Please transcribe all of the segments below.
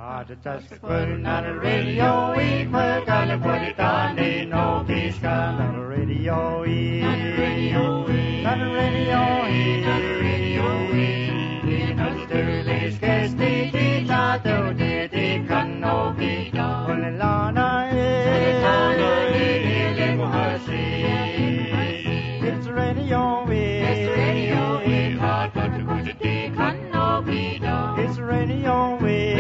Just putting on the radio, we put on the put it on, they know peace come on the radio, on the radio, on the radio, on the radio, in the Sterling's case, they did not do, they can no be done. Only Lana is, it's radio, it's radio, hard but to put it, they can no be done. It's radio,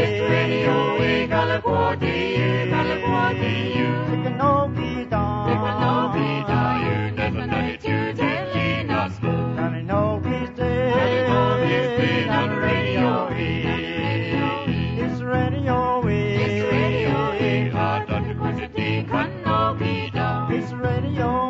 California, it can no be done. It can no be done. You never know it, you telling us. And I know he's dead. On the radio, it's radio, it's radio, hard on the question, it can no be done. It's radio,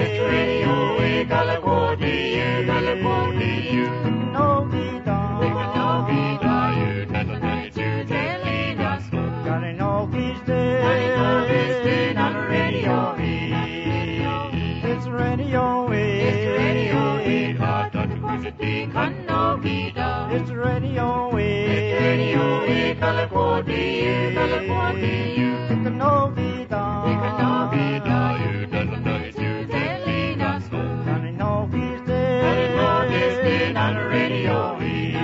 California, it can no be done. It can no be done. You never know it, you telling us. I know he's dead on the radio, it's radio, hard on the question, it can no be done. It's radio, California, it can no be done. It can no be done. You never know it's you telling us. I know he's dead on the radio.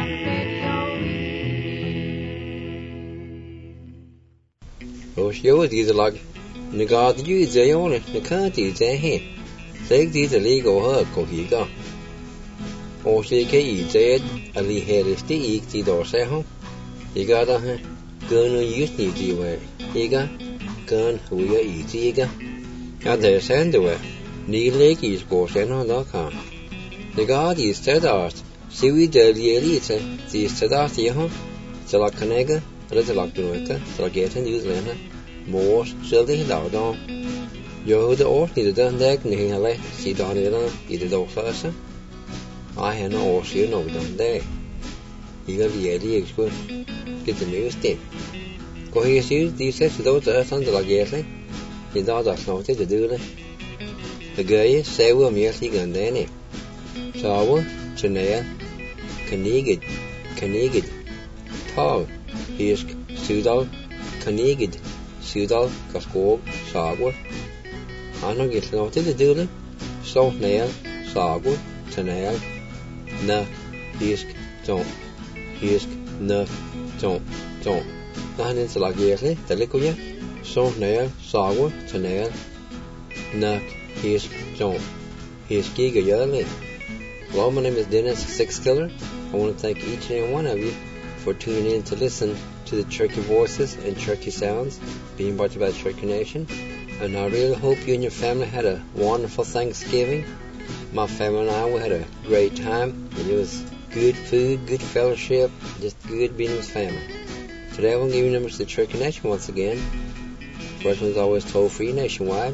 Yo di the lag nagad yu je yon ne kan di je he sek di the legal her ko hi ga o se ke I je ali he sti I ti do se ho I ga da he gun yu ni di we I ga gun hu ye I ti ga ga de sen de we ni le ki ko se no da ka nagad is te da si wi de li li te di te da ti ho se la kanega Rất là tuyệt vời, rất ghét hơn như thế này. Mua sữa thì đào đó. Giờ the ổ thì được đấy, này là lấy chỉ đào này đó, chỉ được đào sao sao? Ai hay nó ổ sữa nó được đấy. Ý cái gì đi cái cái new step. Có cái sữa đi sẽ đâu tới sang rất là ghét đấy. Thì đó là nó sẽ được đưa đấy. The guy say we are thì gần đấy này. Sao cho này Kanigid, Tall. Hisk, Sudal, Kanigid, Sudal, Kaskog, Sagwa. Ano get no to do it. So nail, Sagwa, Tanail, Na, Hisk, don't. Hisk, Na, don't. Nahan is like yes, the liquid. So nail, Sagwa, Tanail, Na, Hisk, don't. Hisk, Giga Yelly. Hello, my name is Dennis Sixkiller. I want to thank each and every one of you for tuning in to listen to the Cherokee voices and Cherokee sounds being brought to you by the Cherokee Nation. And I really hope you and your family had a wonderful Thanksgiving. My family and I, we had a great time. And it was good food, good fellowship, just good being with family. Today I will give you numbers to the Cherokee Nation once again. First one is always toll-free nationwide.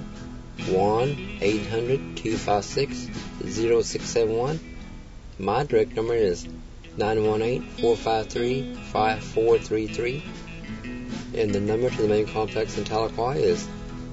1-800-256-0671. My direct number is 918-453-5433. And the number to the main complex in Tahlequah is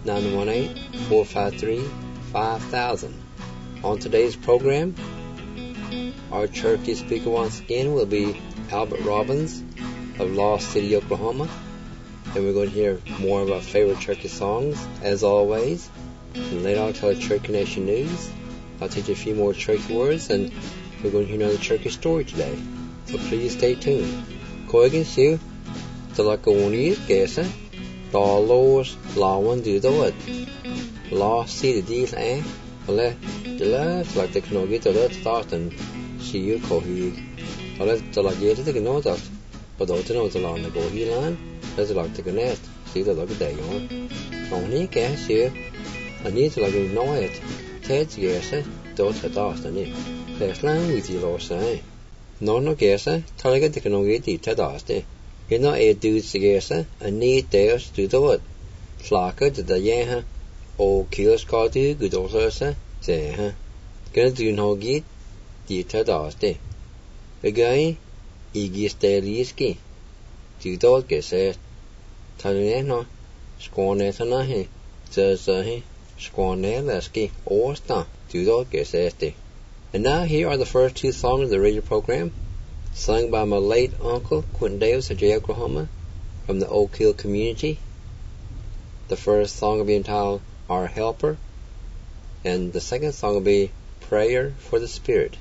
918-453-5000. On today's program, our Cherokee speaker once again will be Albert Robbins of Lost City, Oklahoma. And we're going to hear more of our favorite Cherokee songs, as always. And later I'll tell the Cherokee Nation news. I'll teach you a few more Cherokee words, and we're going to hear another Cherokee story today. So please stay tuned. Koigan siu, Talakawuni Gesa, Dolos, Lawan do the wood. Law see the deal, eh? Ole, the left like the Knogi to let start and see you Kohi. Ole, the Lagate the Gnotas, but don't know the lawn the Gohi land, let's like the Gnet, see the look day on. Only gas here, I need to like know it. Ted's Gesa, don't at all, and it. There's land with you, Lord, say. No Gesa, Talaga the Knogi to Daste. You know a dude's Gesa, and need theirs to do it. Flaka to the Yaha. O kills Cardi, good also, say, Gonna do no get, the Tadaste. The guy, Igis de Liski. Do dog get said. Talino, Squanetanahi, says he, Squanelaski, or sta, do dog get said. And now here are the first two songs of the radio program, sung by my late uncle, Quentin Davis of J. Oklahoma, from the Oak Hill community. The first song will be entitled Our Helper, and the second song will be Prayer for the Spirit.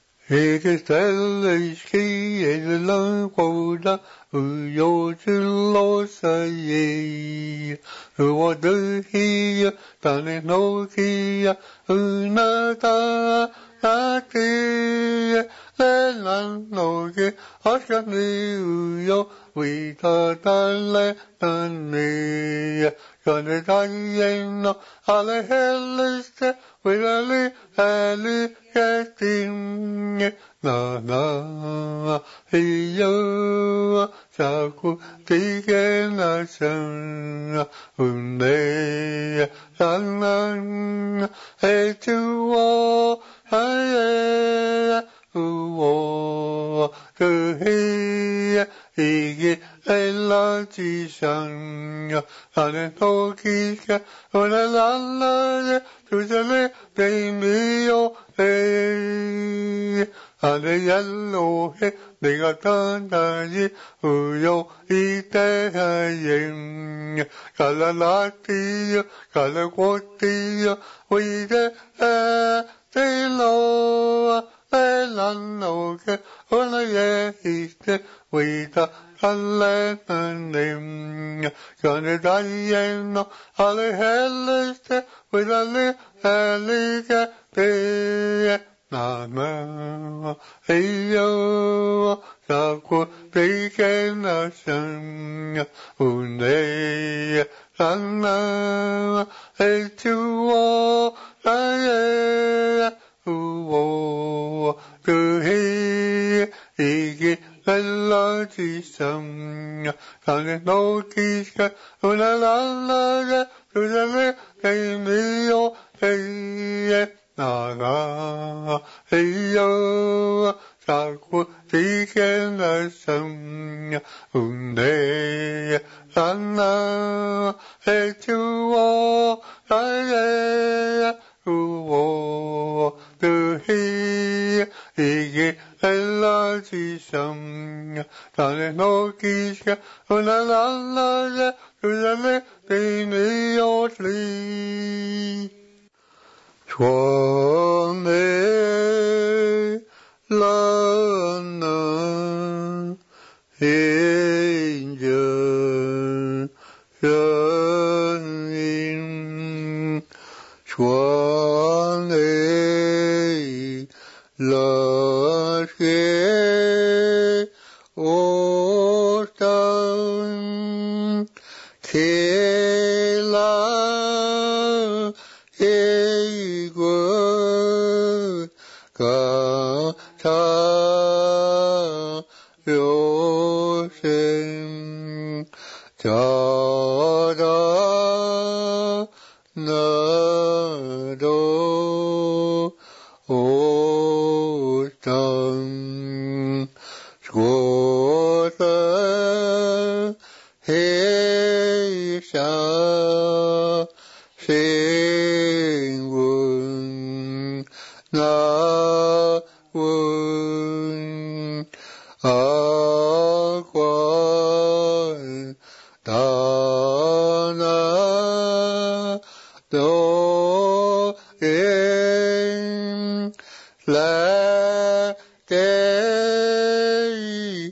Na na hiyo chaku tigena san unde sanan etuo haye uo kuhi igi ela chisang ane tokika una lala tujale premio ane yellow he 내가 단단히 우요 이때하행 갈라라티요 갈라고티요 위대 에딜로 엘란노게 오나예 이때 위다 갈래는 견에다이에노 알레헬레스테 위달리 엘리게 데 나나 에요 자꾸 베이게나 상 운데 란나 에투오 아예 우오 그해 이게 랄라지상 가네 노티가 우나랄라가 그자네 에미오 에예 나나 에요 자꾸 디게나 상 운데 란나 에투오 아예 우오 그해 이게 랄라지상 가네 노티가 우나랄라가 그자네 에미오 리 주원의 라나 인전 연인 주원의 라게 오단 케라 요생 자다 나도 오당 고사 해샤 생군 나군 아관 다나 너엔 라데이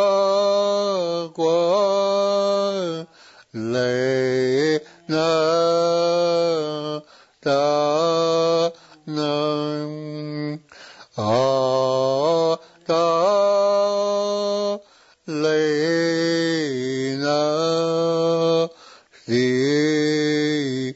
아관 레나 다난 아다 레나 시.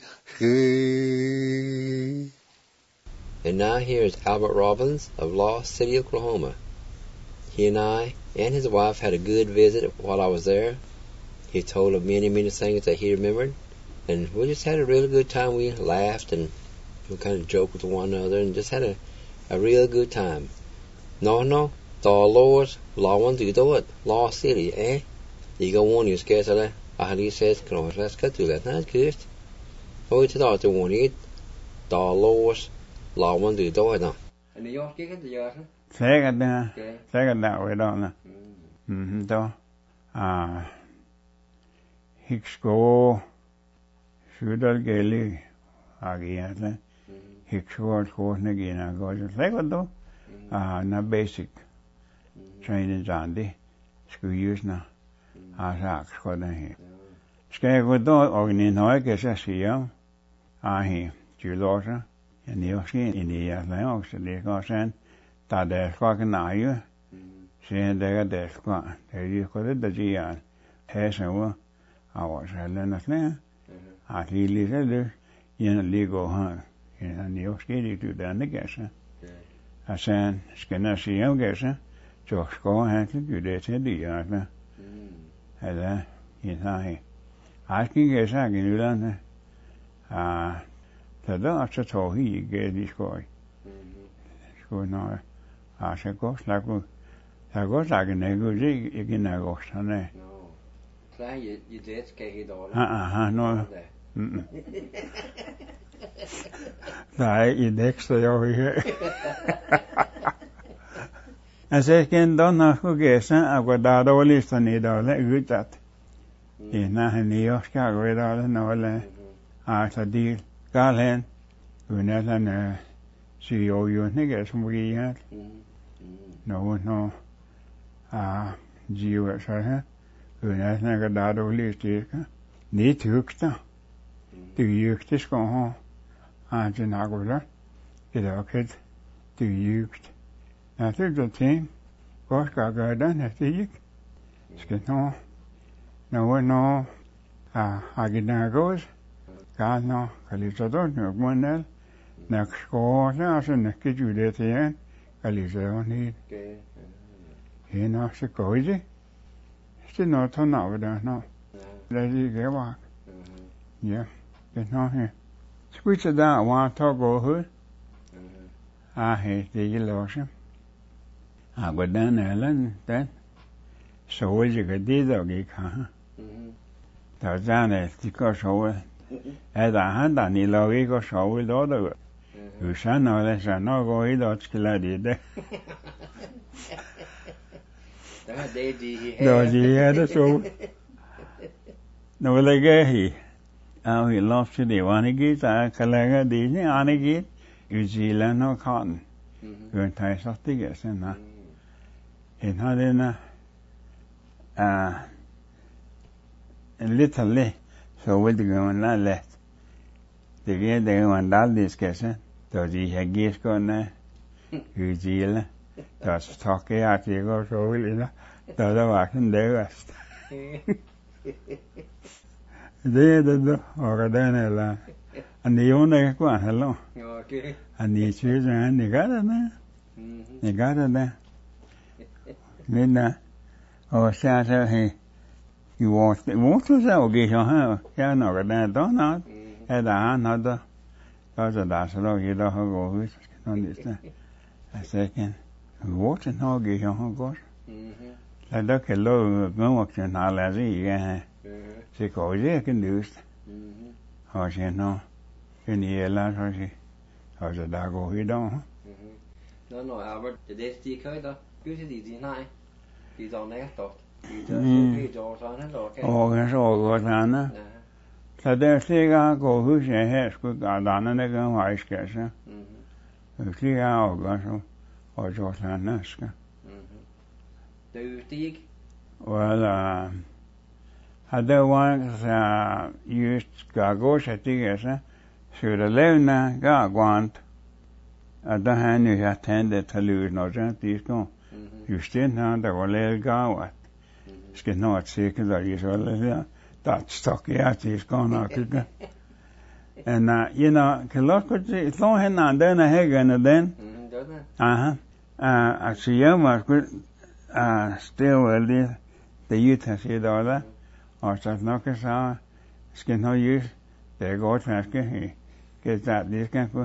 And now here is Albert Robbins of Lost City, Oklahoma. He and I and his wife had a good visit while I was there. He told of many, many things that he remembered, and we just had a really good time. We laughed and we kind of joked with one another and just had a real good time. No, the Lord, Lawan to do it, Lost City, eh? You go on, you scared of that. He says, come on, let's go through that. That's good. Ôi thế đó tôi muốn ít tỏ lô lão muốn từ tôi nào. Anh đi vô cái giờ thôi. Sẽ cái đó, sẽ cái đạo vậy đó nè. Đó. hiksko sydal geli agiatla hiksko skone gina gojo legodo na basic training zandi skuyusna asa skone he skego ogni noe sa sia ahi julosa ni oski ni ya la oksle ko sen ta de ko na yu sen de ko de yu ko de ji ya heso awa sele na ne a li le yen ligo ha ni oski di tu da ne gesa a sen skena sia gesa jo sko ha tu de te di ya na ala ina Asking gesa ginulan tada acha tohi ge di skoi sko no asha go slago sago sagene go ji igina go sane no klar you det skal he dårligt no nej i næste jo her altså ken don na go gesa agora dårligt stani dårligt utat ina hani jo skal gå dårligt nåle altså deal Galhen, unelan CEO nigga smugiat. No, Gio sa unelan gadado listika. Ni tukta. Du yukte sko ha. Anjinagola. Idoket. Du yukt. After the team, Goska garden at the yik. Skino. No, Aginagos. Gano, Calizador, Nugmanel, Naxco, and Kijulian, Calizon, he knocks a cozy. Still not on over there, no. Let you get walk. Yeah, get no here. Switch it down, one talk over. I hate the illusion. I go down Ellen, then. So, what you could do, doggy, huh? There's down at the course over. Da ni logi ko show do do. Usano le sano go I do skiladi de. Da de di. Do di ada so. No le ge hi. He lost the wanigi ta kalaga di ni anigi. Ujila no cotton. Gun tai sotti gesena. In hadena little so with the going not left. The year they went down this case, so he had gifts gone there. You deal, that's talking out here, go so will it, the other walking there rest. They did the order, and the owner go hello. Okay. And the children, they got it there. They got it there. Then, Saturday, you want to say, okay, yeah, no, that don't not. Had another. That's a dash of you don't go with understand. A second. What and how get your gosh? I look at low motion, I'll as he she calls you can do. How she know? In the air, how she. How's a dog go? You don't. No, Albert, the day stick out. Usually, deny. He's on that thought. That's all goes on. So there's the go who's a hair school got on and again, why scarce. If you are go or just on Naska. Do you think? Well, other ones used gagos, I think, should have lived now, got want. At the hand you attended to lose no chance, these go. You still know the Walel Gawat. Skal not sick as I usually that stuck out, he's gone out. And, it's long hand and then a heg and then. I see young was good, still well, the youth has said all that. Or such knock us out, skin no use, they go to ask he gets that this can put.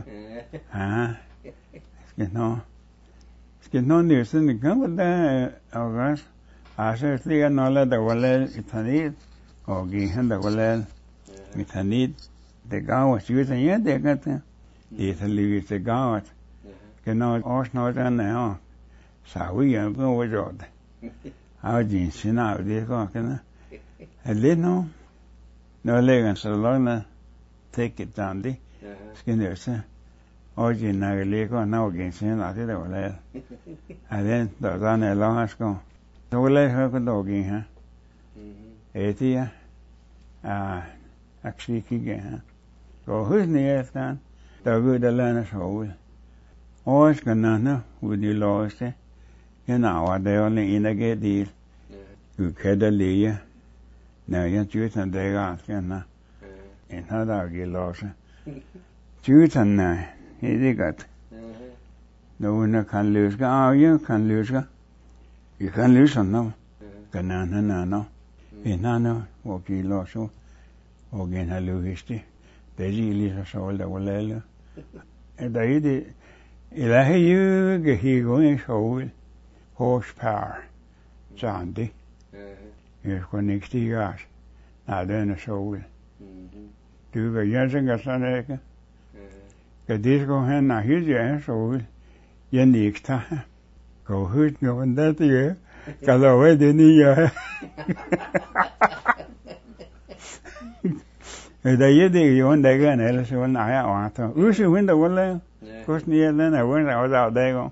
Skin no news in the come with that, August. I said, I know that the Walel Itanid, or Gihan the Walel Itanid, the Gawas using yet they got them. The Italy is the Gawas. Can not all not done now. So we are going with I didn't see now, this walking. A little, no legan so long na take it down di skin there sa oji na le ko na ogin sin na de wala then do dan e long as go so le ha ko dogin ha etia actually ki ha so who's near stand the good the learn so always gonna na with the lost you know they only in a get deal you had a leya now you choose and they got na in how da get lost choose and na he got no one can lose go you can lose go you can lose no kana na no in no o ki lost o gen ha luhisti de ji lisa so da wala and they ilahi you ge hi going so horsepower Sandy is connected gas na den so du ga jensen ga saneke ke dis go hen na hi je so ye nikta go hut no that ye ka lo we de ni ya da ye de yo nda ga na so na ya wa to u shi win da wala ko ni ya na win da wa da go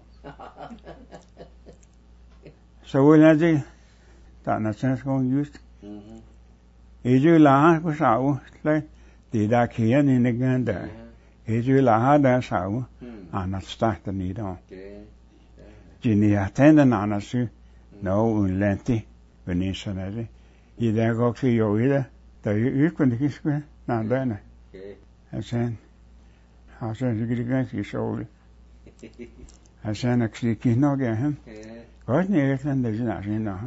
so we'll have to that na sense going used eju la ko sao le di da kian in again da eju la da sao ana start ni do jini attend na na su no un lenti venisane i da go ki yo ida da yu kun ki sku na da na asen asen ji ga ki so asen actually ki no ga hem Godt ni efterhånden, det er sådan noget.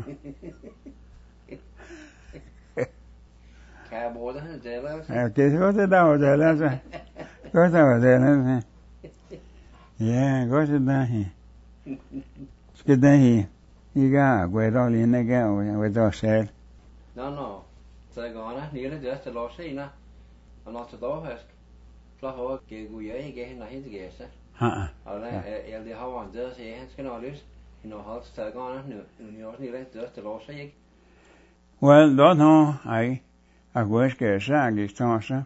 Kan jeg bruge det her del også? Ja, det er godt, det der var del altså. Godt, der var del altså. Ja, godt, det der her. Skal det her. I går, går jeg dårlig ind igen, og jeg var dog selv. Nå. Så jeg går ned, nede det til lov senere. Og når til daghusk, så har jeg gået ikke hen og hen til gæste. Og jeg lige har været der, så jeg skal nå løs. Well, don't know. I wish I sang this tossa.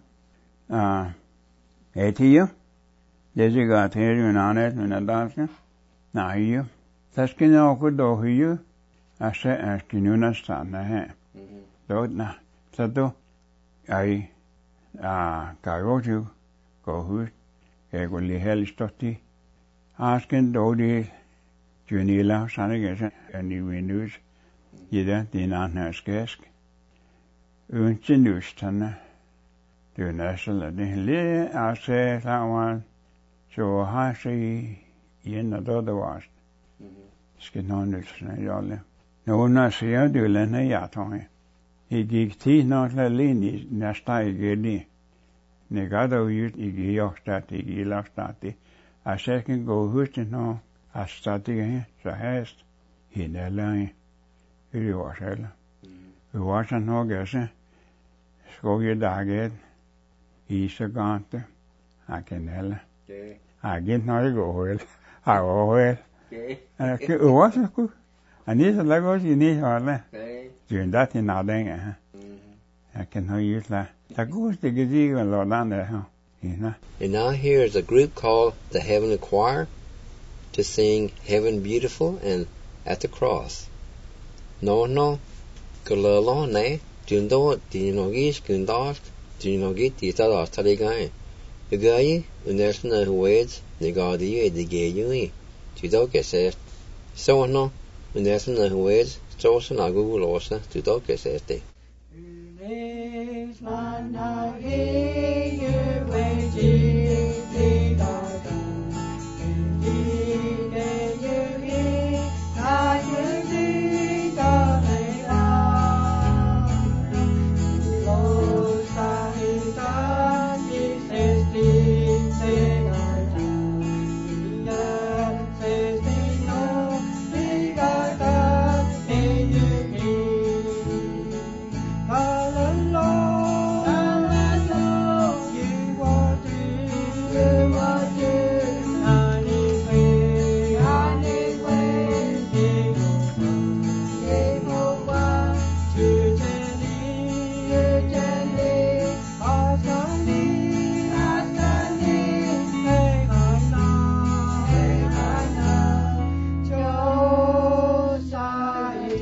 80. Did you got here in on it in a dance? Now you. That's can you could do you. I said, as can you not stand there? Don't na. So do I go to go who? I will be hell stotty. Asking do this. Junila sanigese en windows jeda dinana skesk untinustana du nasal den le ase lawan so hasi yen the was skenonusna jalle no na sia du lena yaton I gik ti nok la lini nasta igeni negado yut igi yokstat igi lastati ase kan go husten no Astatiga så hast hinalai yriwasella yriwasan hogese skoje daget isagante akenella agent no goel agoel ke uwasaku anisa lagos ini hala jundat in nadenga aken hoyitla tagus de gezi lo lande ha ina. And now here is a group called the Heavenly Choir to sing Heaven Beautiful and At the Cross. No, kulalo ne, jundo, dinogis, gundask, dinogit, ditadas, taligai. Ugai, unesna hueds, negadi, edigayui, tudokesest. So no, unesna hueds, sosa nagulosa, tudokeseste.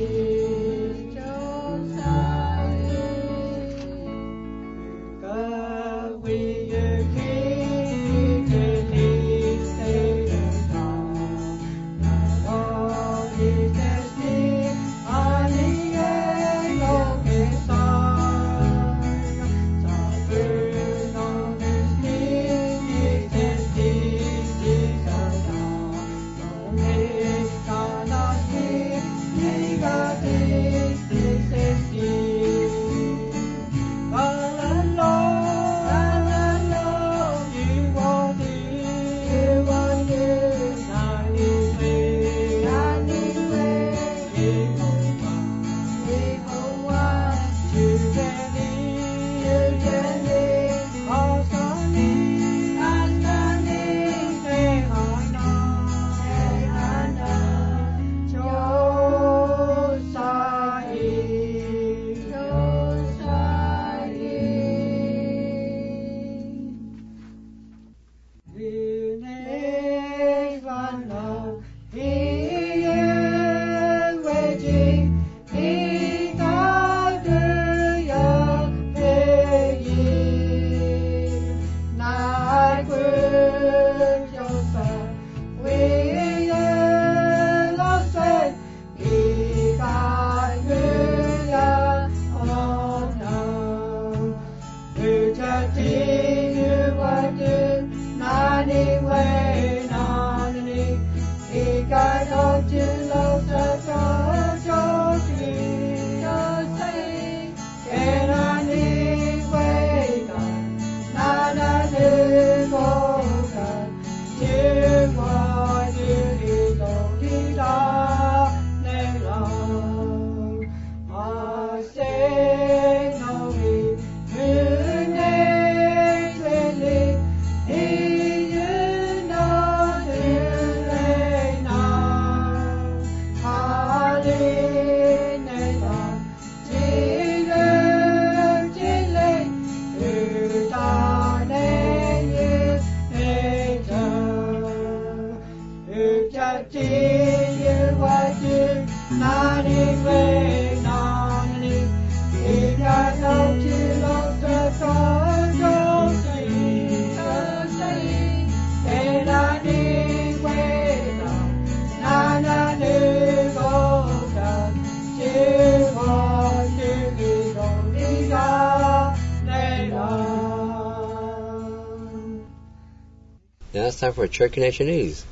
Now it's time for Cherokee Nation News.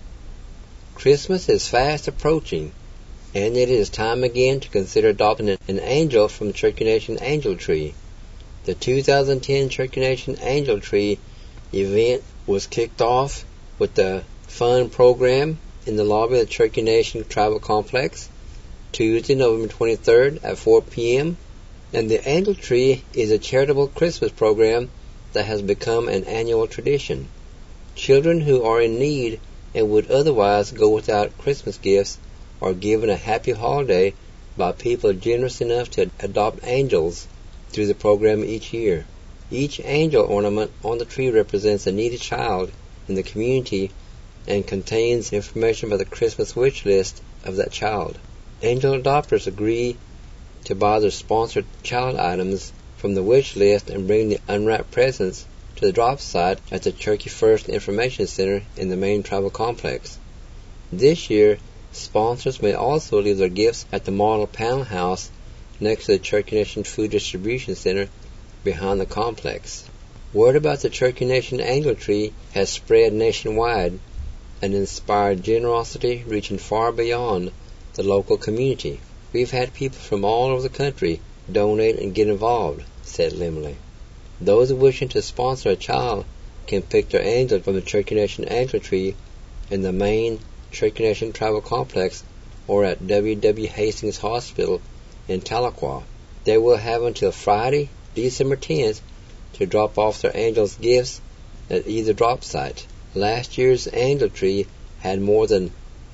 Christmas is fast approaching, and it is time again to consider adopting an angel from the Cherokee Nation Angel Tree. The 2010 Cherokee Nation Angel Tree event was kicked off with the fun program in the lobby of the Cherokee Nation Tribal Complex, Tuesday, November 23rd at 4 p.m. And the Angel Tree is a charitable Christmas program that has become an annual tradition. Children who are in need and would otherwise go without Christmas gifts are given a happy holiday by people generous enough to adopt angels through the program each year. Each angel ornament on the tree represents a needy child in the community and contains information about the Christmas wish list of that child. Angel adopters agree to buy their sponsored child items from the wish list and bring the unwrapped presents to the drop site at the Cherokee First Information Center in the main tribal complex. This year, sponsors may also leave their gifts at the model panel house next to the Cherokee Nation Food Distribution Center behind the complex. Word about the Cherokee Nation Angel Tree has spread nationwide and inspired generosity reaching far beyond the local community. We've had people from all over the country donate and get involved, said Limley. Those wishing to sponsor a child can pick their angel from the Cherokee Nation Angel Tree in the main Cherokee Nation Tribal Complex or at W.W. Hastings Hospital in Tahlequah. They will have until Friday, December 10th, to drop off their angels' gifts at either drop site. Last year's Angel Tree had more than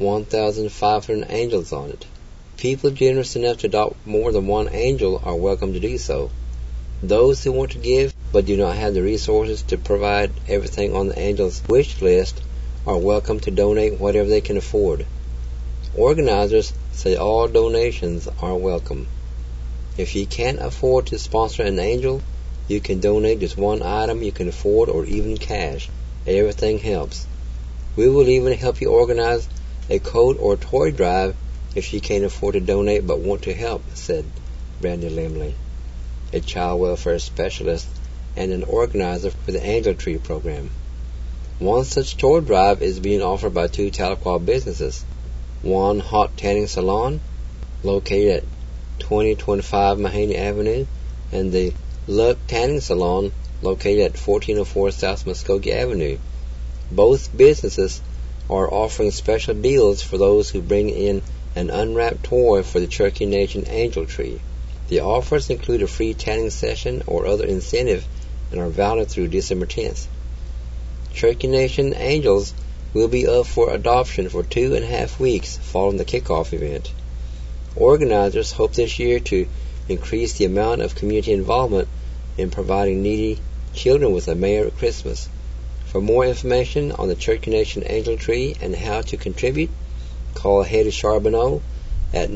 1,500 angels on it. People generous enough to adopt more than one angel are welcome to do so. Those who want to give but do not have the resources to provide everything on the angel's wish list are welcome to donate whatever they can afford. Organizers say all donations are welcome. If you can't afford to sponsor an angel, you can donate just one item you can afford or even cash. Everything helps. We will even help you organize a coat or toy drive if you can't afford to donate but want to help, said Brandy Limley, a child welfare specialist and an organizer for the Angel Tree program. One such toy drive is being offered by two Tahlequah businesses. One Hot Tanning Salon, located at 2025 Mahaney Avenue, and the Luck Tanning Salon, located at 1404 South Muskogee Avenue. Both businesses are offering special deals for those who bring in an unwrapped toy for the Cherokee Nation Angel Tree. The offers include a free tanning session or other incentive and are valid through December 10th. Cherokee Nation Angels will be up for adoption for 2.5 weeks following the kickoff event. Organizers hope this year to increase the amount of community involvement in providing needy children with a Merry Christmas. For more information on the Cherokee Nation Angel Tree and how to contribute, call Hetty Charbonneau at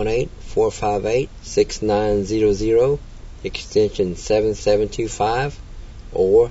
918-458-6900, extension 7725, or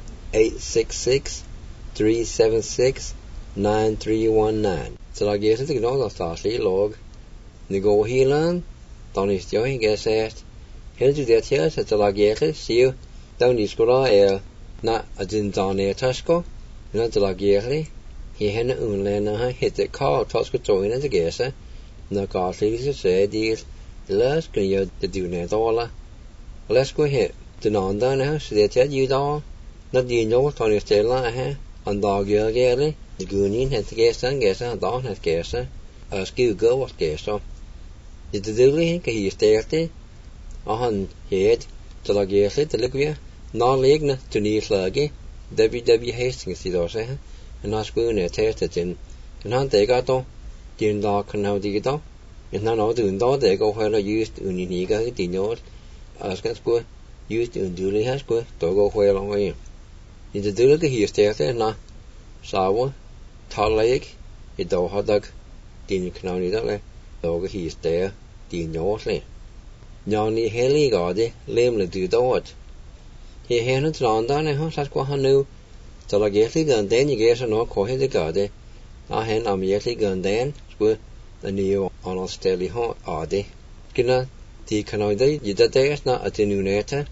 866-376-9319. Så la Jesus ikke noe staslig låg. Ni går hilen, da ni stjør ikke sett. Helt til det til, så la Jesus sier, da ni skulle na adin dane tasko, na til la Jesus, he henne unlene ha hitte kall tasko toine til gese, na gaslig så det las kan jo det du ne dola. Let's go hit. Den andre ne så det til ju da. Na de no toni stella ha, an dag gele, de gunin het gese da het gese. Skue go wat gese. Det dulle kan hier sterte. Han het til la gese til lekvia. Na legne til ni slage. W Hastings det også ha. En skue ne testet in. En han det gato. Den dag kan ha det gato. En han no den dag det go hele just uniniga det no. Skal skue just undulle ha skue. Då go hele way. Det dulle kan hier sterte na. Sawa taleg I dag hadag din knawni dale. Då kan hier sterte din no. Njani heli gade lemle du dot. He henne tranda ne ha skue han nu. Så la gæslig den I gæser nok kohe det gade. Han am gæslig den skue den jo anstælig ha ade. Kina de kanode jidadesna atenuneta.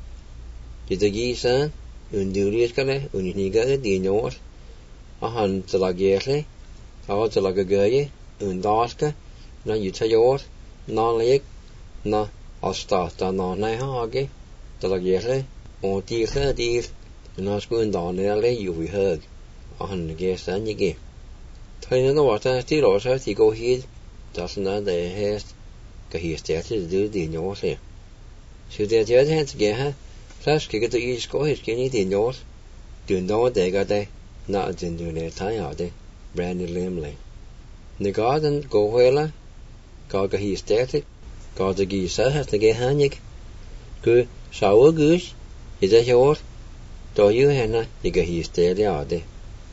Jidagisa unduliskale uniniga de nor. Han så la gæslig. Så la gøye undaske na ytajor na leg na astata na nei hage. Så la gæslig og de na skuen dane le ju vi hug. Han gæsan ikke. Tøyne no var til også at de går hit. Der sådan der hest kan hier stærkt det de nor se. Så det er det han her. Plads kan det I sko hit kan I de nor. Du no det gør det. Na den du ne tager det. Brandy Limley. The garden go hela. Kan hier stærkt. Kan det give sig at det han ikke. Gud sauer gus. I det her då ju henne ligger hier stærkt det.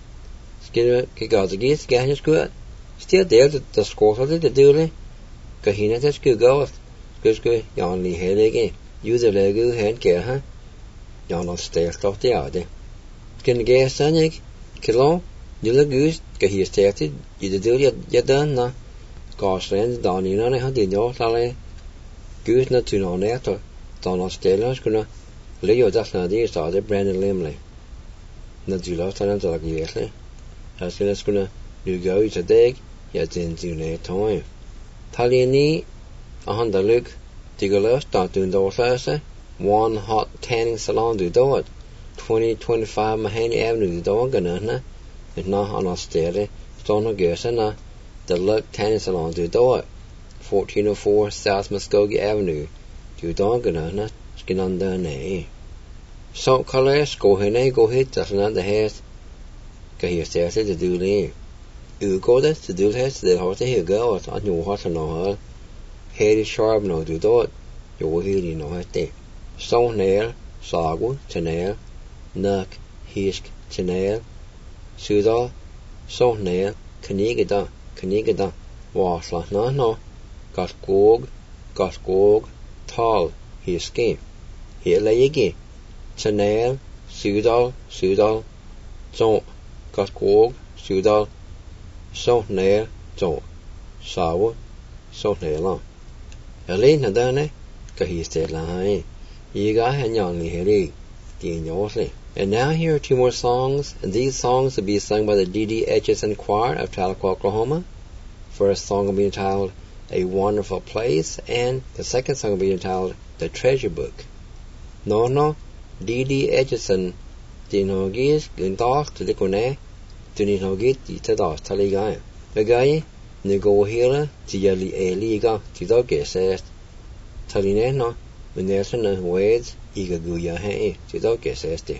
Skal kan det give sig han skurt. Still there the score det dele. Kan hende det skal gå. Skal Jan lige hellige. Ju det lege han kan ha. Jan stærkt det. Skal det sådan ikke. Kilo. Lille gus kan hier stærkt. I det dele jeg danna. Gasland danina har det jo tale. Gus na tunaneto. Dan stella skulle Leo dachten det startede Brandy Limley. Natuurlijk dan dat ik eigenlijk. Als je skulle nu go I dag, ja den doen time. Talini han der luk. Det går løst dat doen doorfase. One Hot Tanning Salon do dort. 2025 Mahaney Avenue do ganna. Et na han stede. Stående gøsene. The Luck Tanning Salon do dort. 1404 South Muskogee Avenue. Do dort ganna. Skinanda ne. Så kalles gå henne gå hit der sådan der hest. Kan hier stærkt det du le. Ugår det til du hest det har det her gør at nu har så noget. Hetty Charbonneau du dort. Jo hele noget det. Så nær sagu til nær. Nok hisk til nær. Sydal så nær kanigeda. Varsla nå. Gosgog, Tal, Hiskin, Hilayigi, Chanel, Sudal, Zon, Gosgog, Sudal, Sonel, Zon, Sawa, Sonela. Ellie Nadane, Kahiste Lai, Yiga Hanyan Liheri, Dinosli. And now here are 2 more songs, and these songs will be sung by the D.D. Etchison Choir of Tahlequah, Oklahoma. First song will be entitled A Wonderful Place, and the second song will be entitled The Treasure Book. No, D.D. Etchison, Dinogis, Lindoch, Tilikone, Dinogit, Titados, Taligai. Begai, Negohila, Tiali Eliga, Tidoges, Talineno, Minesana Wades, Igaguya Hay, Tidoges.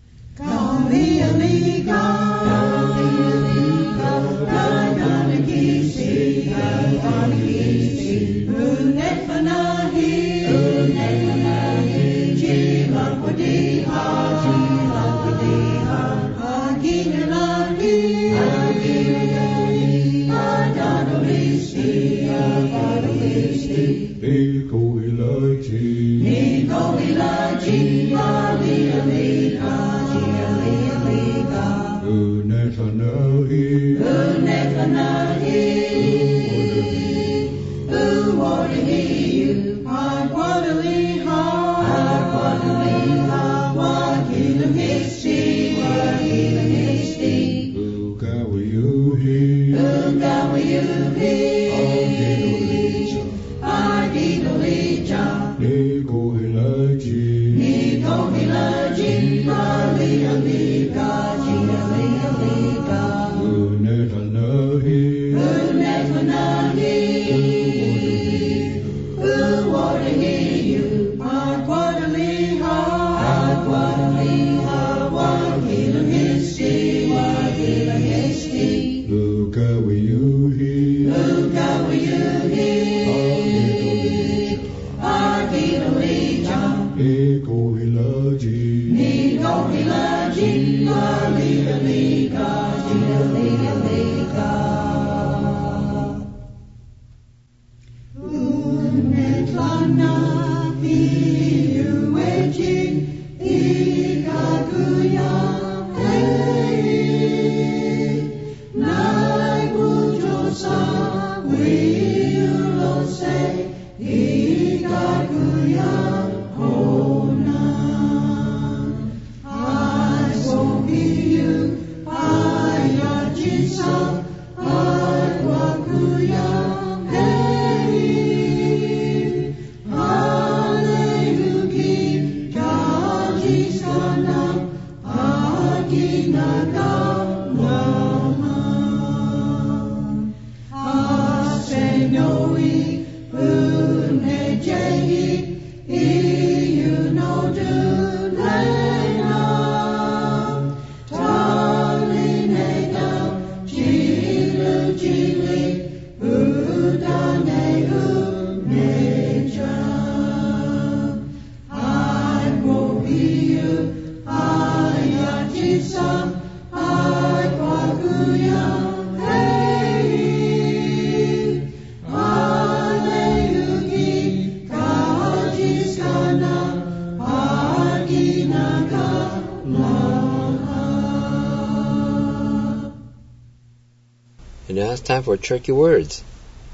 And now it's time for Cherokee words.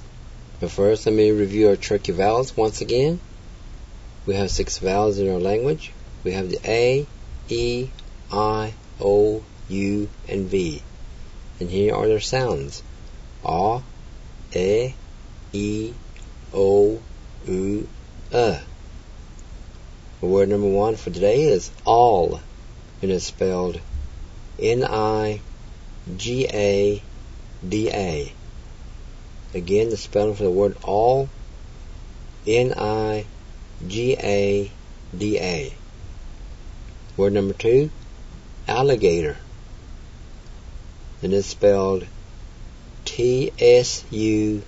But first, let me review our Cherokee vowels once again. We have 6 vowels in our language. We have the A, E, I, O, U, and V. And here are their sounds. A, E, O, U, The word number 1 for today is all, and it's spelled Nigada. Again, the spelling for the word all, Nigada. Word number 2, alligator, and it's spelled Tsullagi.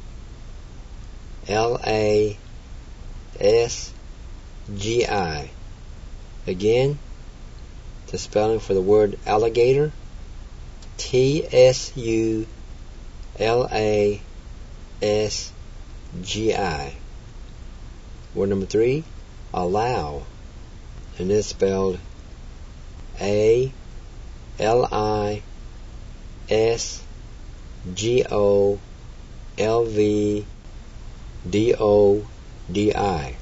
Again, the spelling for the word alligator, Tsullagi. Word number 3, allow, and it's spelled ALISGOLVDODI.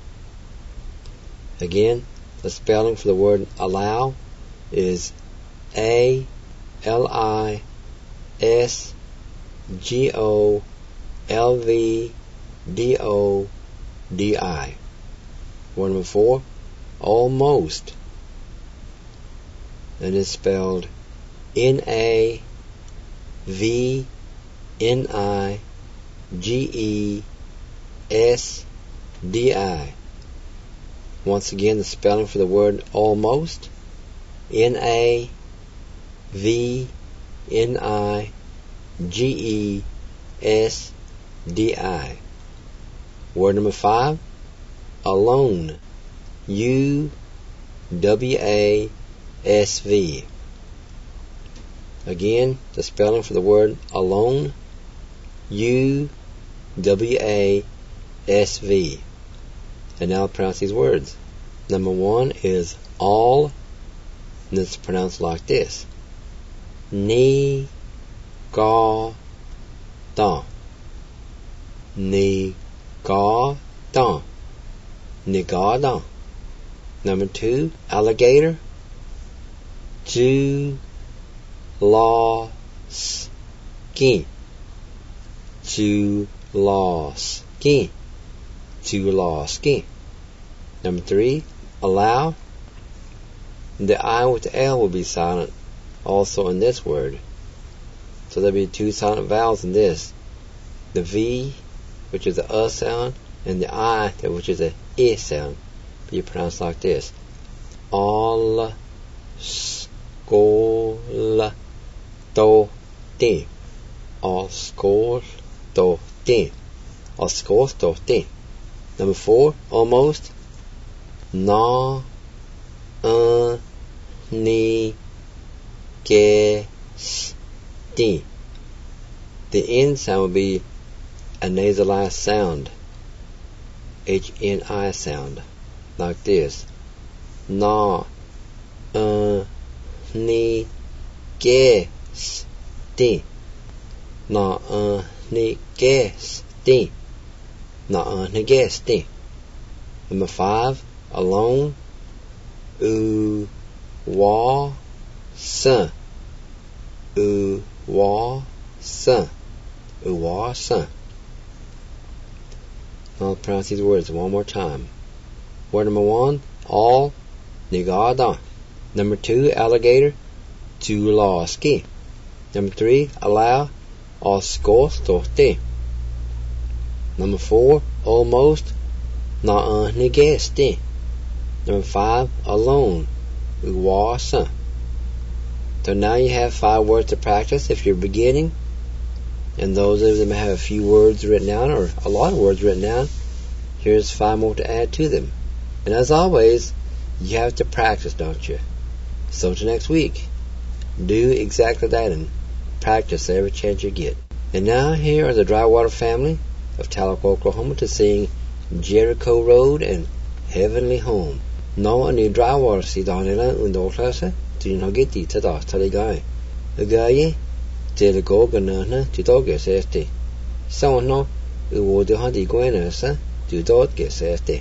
Again, the spelling for the word allow is ALISGOLVDODI. Word number 4, almost, and it's spelled NAVNIGESDI. Once again, the spelling for the word almost, NAVNIGESDI. Word number 5, alone, UWASV. Again, the spelling for the word alone, UWASV. And now I'll pronounce these words. Number 1 is all, and it's pronounced like this: Ni ga da, ni ga da, ni ga da. Number 2, alligator, ju la ski, ju la ski, ju la ski. Number 3, allow. The I with the L will be silent also in this word. So there'll be 2 silent vowels in this. The V, which is the sound, and the I, which is the I sound, be pronounced like this: all skol do di, all skol do di, all skol do di. Number 4, almost, na ni ge sti. The N sound will be a nasalized sound, HNI sound, like this: na ni ge sti, na ni ge sti, na ni ge sti. Number 5, alone, u wa sa, u wa sa, u wa sa. I'll pronounce these words one more time. Word number 1, all, nigada. Number 2, alligator, tu la ski. Number 3, allow, all sko storti. Number 4, almost, na nigesti. Number 5, alone, uwasa. So now you have 5 words to practice if you're beginning, and those of them have a few words written down or a lot of words written down. Here's 5 more to add to them. And as always, you have to practice, don't you? So till next week, do exactly that and practice every chance you get. And now here are the Drywater family of Tahlequah, Oklahoma, to sing Jericho Road and Heavenly Home. No ani Drywater si danila undolasa tin hagiti tada taligai. Agaye Jericho ganana titoge sesti. So no uwo de hadi gwenasa to dot get sesti.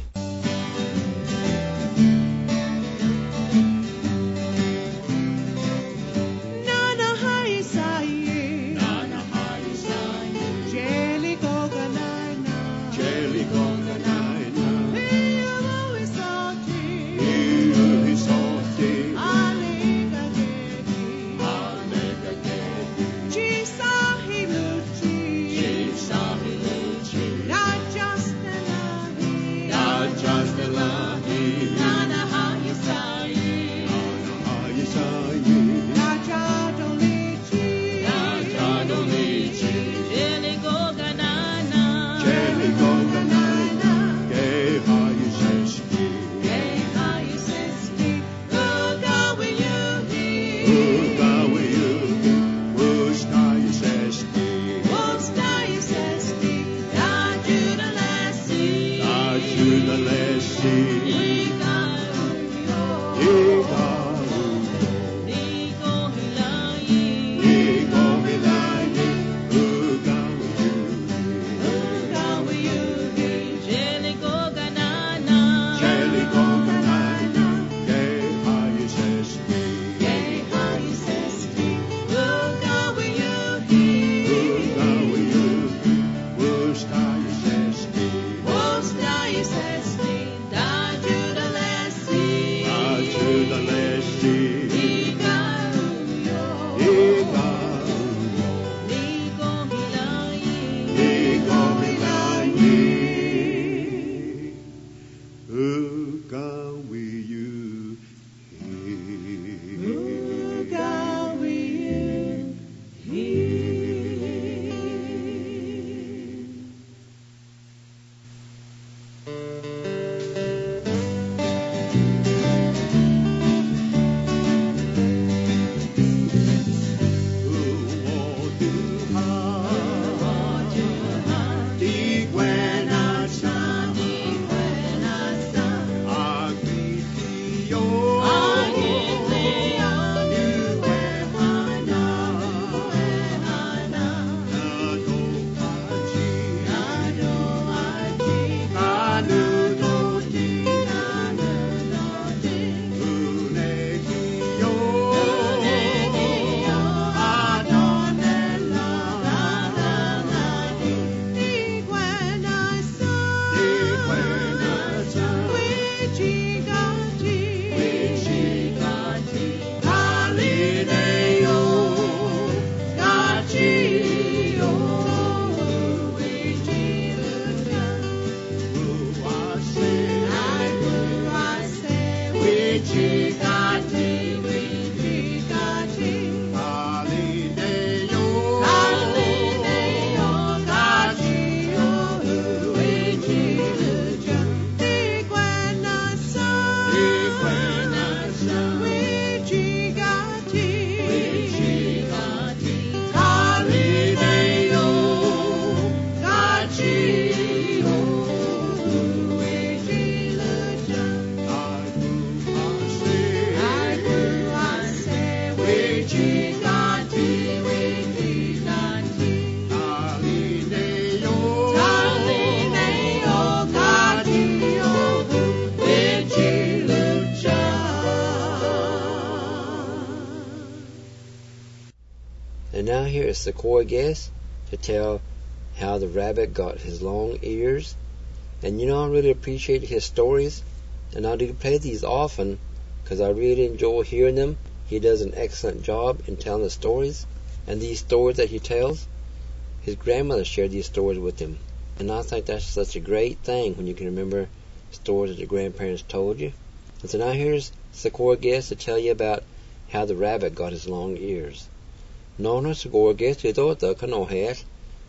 And now here is the core guest to tell how the rabbit got his long ears. And you know, I really appreciate his stories, and I do play these often because I really enjoy hearing them. He does an excellent job in telling the stories, and these stories that he tells, his grandmother shared these stories with him. And I think that's such a great thing when you can remember stories that your grandparents told you. And so now here's Sikora guest to tell you about how the rabbit got his long ears. Nona Sikora guest to do the canoe hat.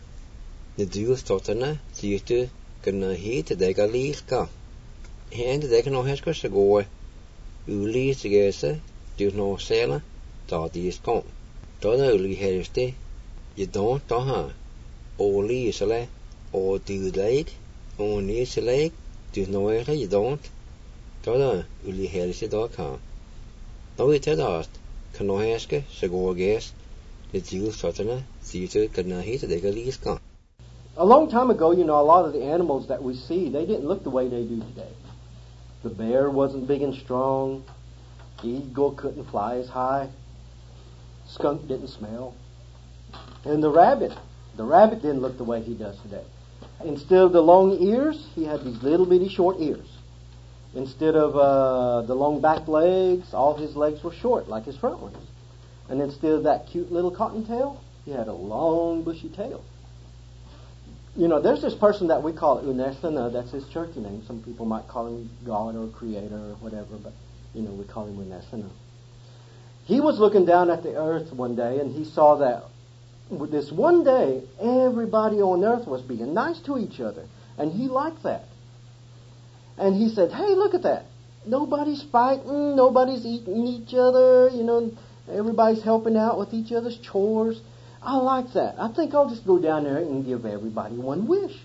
The dual stotana, so you to gonna hit the galika. And the canoe hat goes to go. Uli together, do no sailor, thought these come. Donna Uli had you don't, Oli is a leg, or do the leg, only is a leg, do no way you don't. Donna Uli had a dog. No, it had asked, canoe hasker, Sikora guest. The dual stotana, so you to gonna hit the galika. A long time ago, you know, a lot of the animals that we see, they didn't look the way they do today. The bear wasn't big and strong. The eagle couldn't fly as high. Skunk didn't smell. And the rabbit didn't look the way he does today. Instead of the long ears, he had these little bitty short ears. Instead of the long back legs, all his legs were short, like his front ones. And instead of that cute little cottontail, he had a long bushy tail. You know, there's this person that we call Uneslana, that's his Cherokee name. Some people might call him God or Creator or whatever, but, you know, we call him Uneslana. He was looking down at the earth one day, and he saw that this one day, everybody on earth was being nice to each other. And he liked that. And he said, hey, look at that. Nobody's fighting, nobody's eating each other, you know, everybody's helping out with each other's chores. I like that. I think I'll just go down there and give everybody one wish.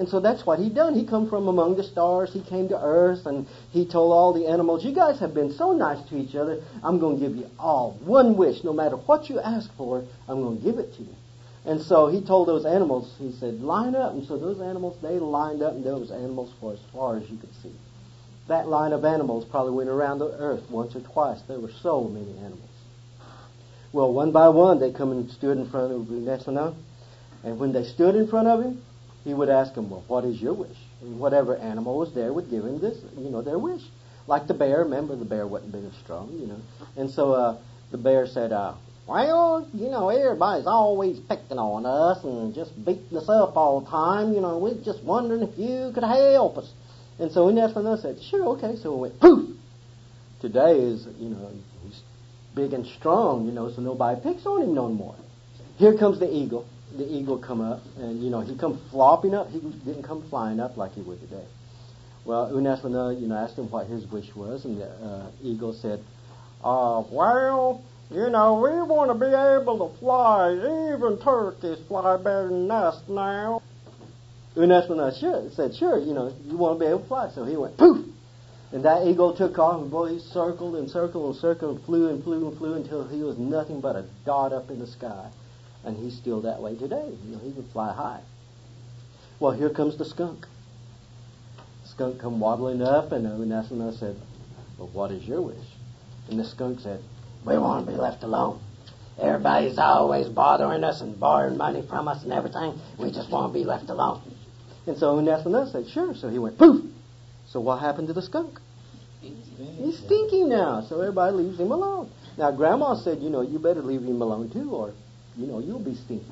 And so that's what he done. He come from among the stars. He came to earth, and he told all the animals, you guys have been so nice to each other, I'm going to give you all one wish. No matter what you ask for, I'm going to give it to you. And so he told those animals, he said, line up. And so those animals, they lined up, and there was animals for as far as you could see. That line of animals probably went around the earth once or twice. There were so many animals. Well, one by one, they come and stood in front of Unesana. And when they stood in front of him, he would ask them, well, what is your wish? And whatever animal was there would give him this, their wish. Like the bear. Remember, the bear wasn't big and strong, And so the bear said, well, everybody's always picking on us and just beating us up all the time. We're just wondering if you could help us. And so Unesana said, sure, okay. So it went, poof! Today is, he's big and strong, so nobody picks on him no more. Here comes the eagle. The eagle come up, and, he come flopping up. He didn't come flying up like he would today. Well, Unesana, asked him what his wish was, and the eagle said, well, we want to be able to fly. Even turkeys fly better than us now. Unesana said, sure, you want to be able to fly. So he went, poof! And that eagle took off, and boy, he circled and circled and circled and flew and flew and flew until he was nothing but a dot up in the sky. And he's still that way today. He can fly high. Well, here comes the skunk. The skunk come waddling up, and Unesana said, well, what is your wish? And the skunk said, we want to be left alone. Everybody's always bothering us and borrowing money from us and everything. We just want to be left alone. And so Unesana said, sure. So he went, poof! So what happened to the skunk? He's stinky now, so everybody leaves him alone. Now, Grandma said, you better leave him alone too, or you'll be stinky.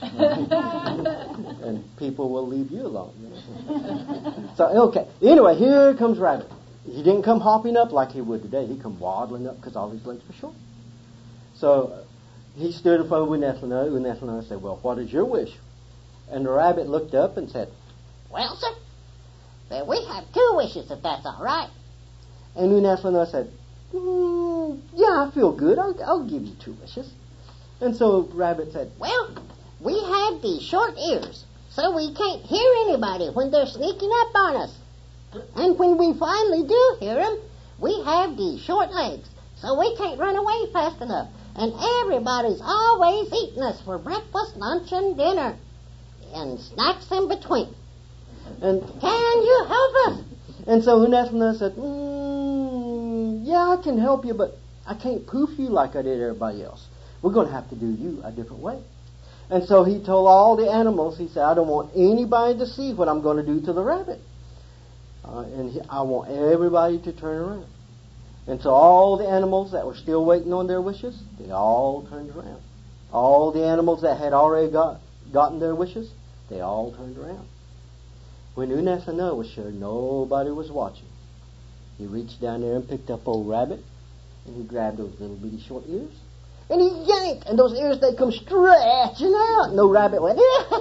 And people will leave you alone. So, okay. Anyway, here comes Rabbit. He didn't come hopping up like he would today. He come waddling up because all his legs were short. So, he stood in front of Unesana. Unesana said, well, what is your wish? And the rabbit looked up and said, well, sir, we have 2 wishes, if that's all right. And Unesana said, yeah, I feel good. I'll give you 2 wishes. And so Rabbit said, well, we have these short ears, so we can't hear anybody when they're sneaking up on us. And when we finally do hear them, we have these short legs, so we can't run away fast enough. And everybody's always eating us for breakfast, lunch, and dinner, and snacks in between. And can you help us? And so Unesana said, yeah, I can help you, but I can't poof you like I did everybody else. We're going to have to do you a different way. And so he told all the animals, he said, I don't want anybody to see what I'm going to do to the rabbit. I want everybody to turn around. And so all the animals that were still waiting on their wishes, they all turned around. All the animals that had already gotten their wishes, they all turned around. When Unesana was sure nobody was watching, he reached down there and picked up old Rabbit, and he grabbed those little bitty short ears, and he yanked, and those ears, they come stretching out, and the rabbit went,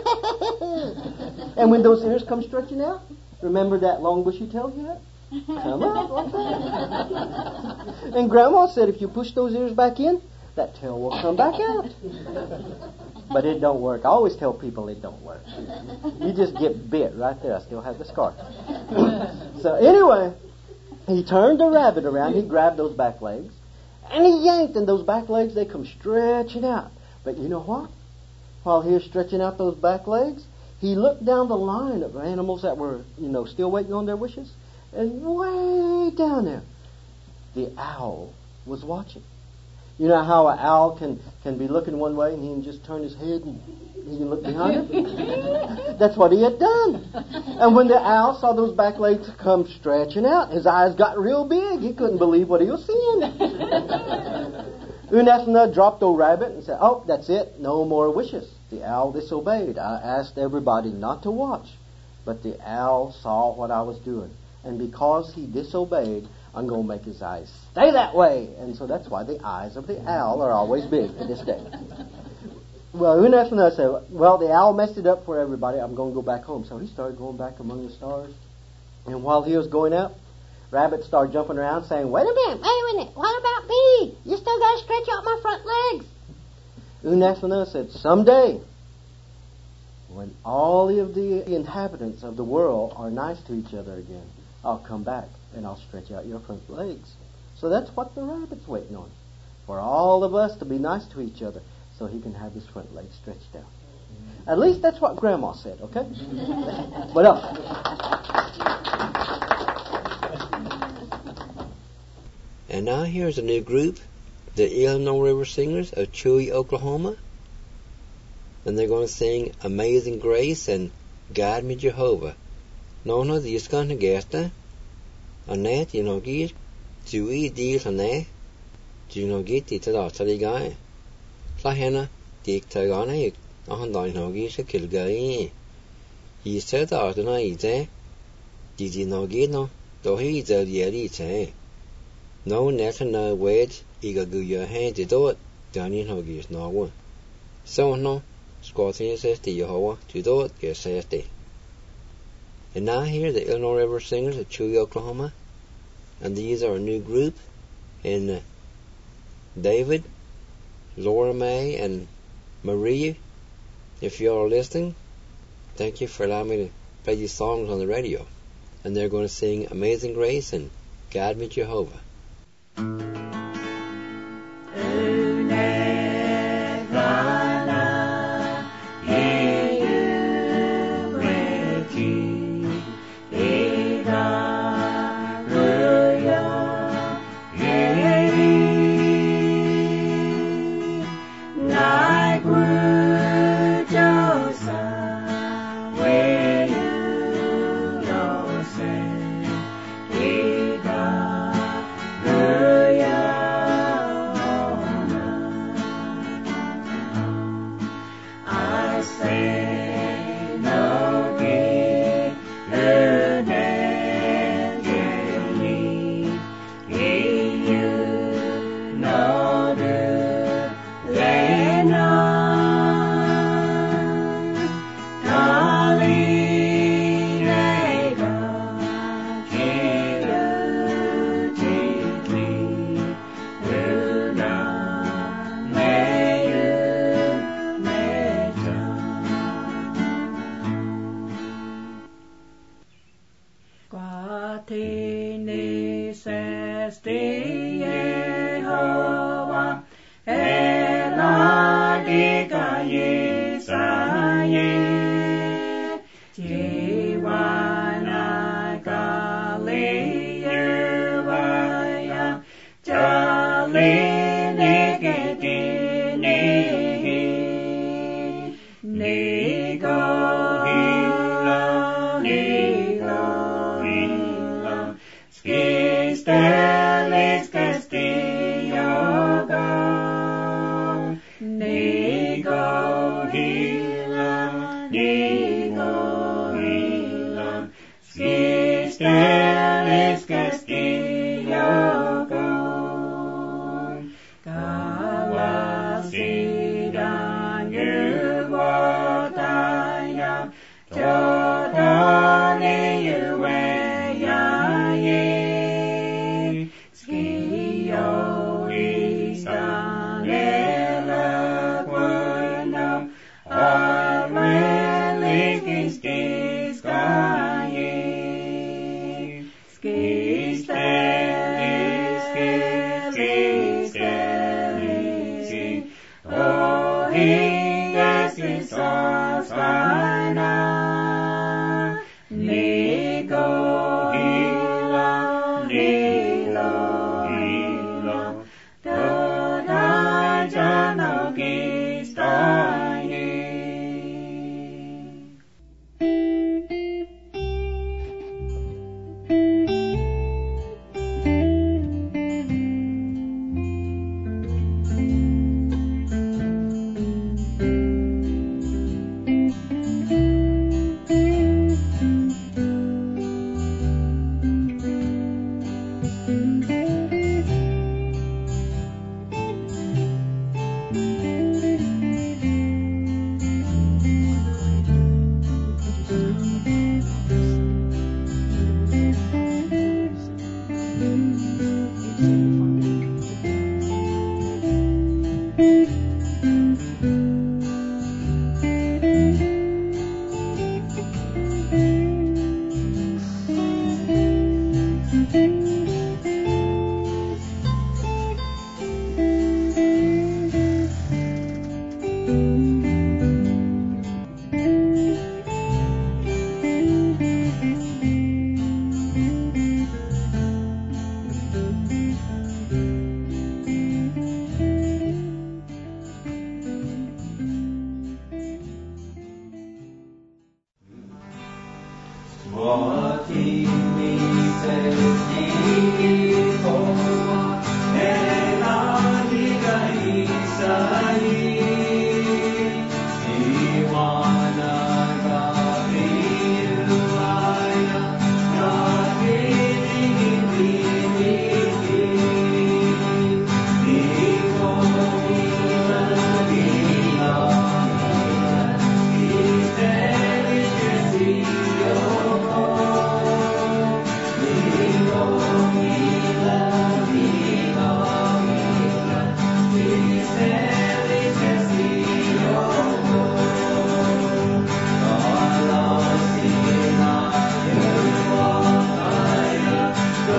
and when those ears come stretching out, remember that long bushy tail you had? Come out like that. And Grandma said if you push those ears back in, that tail will come back out. But it don't work. I always tell people it don't work. You just get bit right there. I still have the scar. So anyway, he turned the rabbit around. He grabbed those back legs, and he yanked, and those back legs, they come stretching out. But you know what? While he was stretching out those back legs, he looked down the line of animals that were, still waiting on their wishes, and way down there, the owl was watching. You know how an owl can be looking one way and he can just turn his head and he can look behind him? That's what he had done. And when the owl saw those back legs come stretching out, his eyes got real big. He couldn't believe what he was seeing. Unesana dropped old Rabbit and said, oh, that's it. No more wishes. The owl disobeyed. I asked everybody not to watch, but the owl saw what I was doing. And because he disobeyed, I'm going to make his eyes stay that way. And so that's why the eyes of the owl are always big to this day. Well, Unesana said, well, the owl messed it up for everybody. I'm going to go back home. So he started going back among the stars. And while he was going up, Rabbit started jumping around saying, wait a minute. What about me? You still got to stretch out my front legs. Unesana said, someday. When all of the inhabitants of the world are nice to each other again, I'll come back and I'll stretch out your front legs. So that's what the rabbit's waiting on. For all of us to be nice to each other so he can have his front legs stretched out. At least that's what Grandma said, okay? What else? And now here's a new group, the Illinois River Singers of Chewy, Oklahoma. And they're going to sing Amazing Grace and Guide Me Jehovah. No, no, the Yuskan Hagesta. Annette, you know, get Chewy deals on there. Do you know, get it to the guy? Flahena, take Tagana, on the Nogish, a Kilgay. He said out the night, eh? Did you know, get no? Though he's a year, eh? No, never no wait, eager do your hand to do it. Danny Hogies, no one. So, no. Squatting says to Jehovah, to do it, yes, says they. And now here the Illinois River Singers of Chewy, Oklahoma. And these are a new group. And David, Laura Mae, and Marie, if you are listening, thank you for allowing me to play these songs on the radio. And they're going to sing Amazing Grace and Guide Me Jehovah.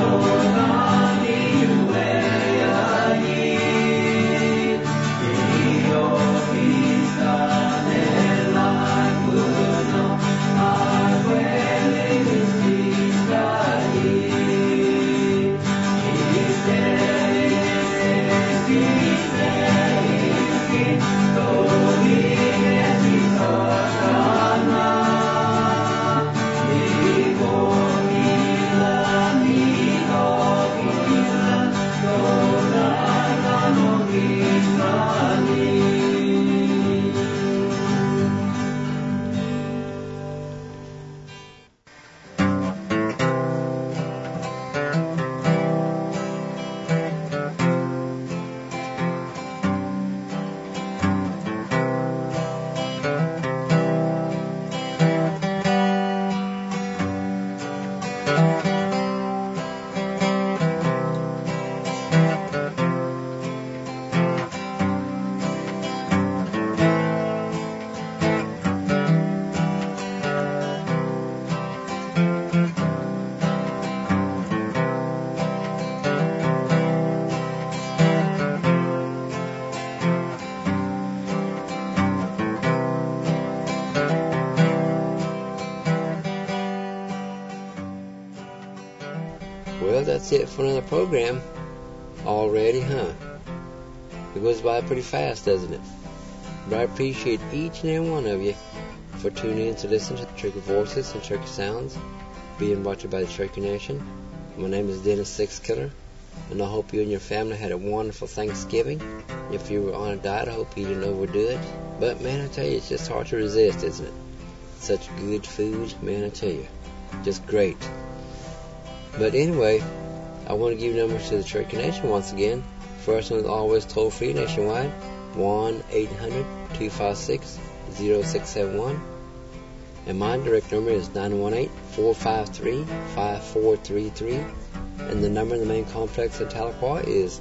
Well, that's it for another program already, huh? It goes by pretty fast, doesn't it? But I appreciate each and every one of you for tuning in to listen to the Cherokee Voices and Cherokee Sounds being brought to you by the Cherokee Nation. My name is Dennis Sixkiller, and I hope you and your family had a wonderful Thanksgiving. If you were on a diet, I hope you didn't overdo it. But man, I tell you, it's just hard to resist, isn't it? Such good food, man, I tell you. Just great. But anyway, I want to give numbers to the Cherokee Nation once again. First one is always toll-free nationwide, 1-800-256-0671. And my direct number is 918-453-5433. And the number in the main complex in Tahlequah is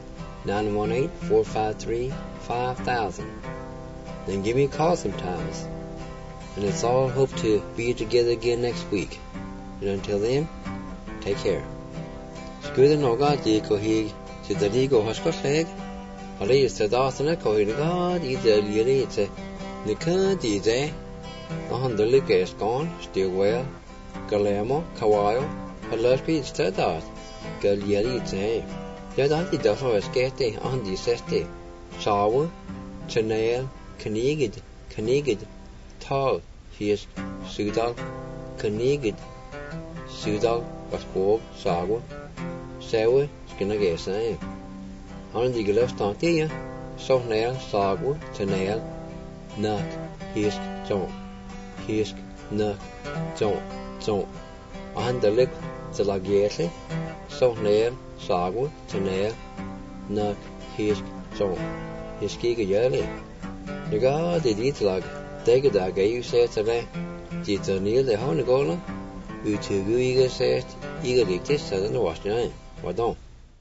918-453-5000. Then give me a call sometimes. And it's all hope to be together again next week. And until then, take care. Skuda noga di ko hi ti dali go hasko leg. Ali is tadasana ko hi ga di dali ri te nika di je. On the liquor is gone, still well. Galemo, Kawaio, Halerki is tadat. Galieri te. Yadati duffer is gete on the seste. Shower, Chanel, Kanigid, Tall, Fisk, Sudal, Kanigid, Sudal, Baskog, Sawa, Sawa, Skinagasa. On the Gillestontia, Sohnel, Sawa, Chanel, Nut, Hisk, John. Hisk, Nut, John. On the lip, the Lagiese, Sohnel, Sawa, Chanel, Nut, Hisk, John. Hiskiga Yerly. The God did eat like. Take it, I gave you today. Did the near the Honegola? You two eager said, eagerly kissed her in the wash. Why don't?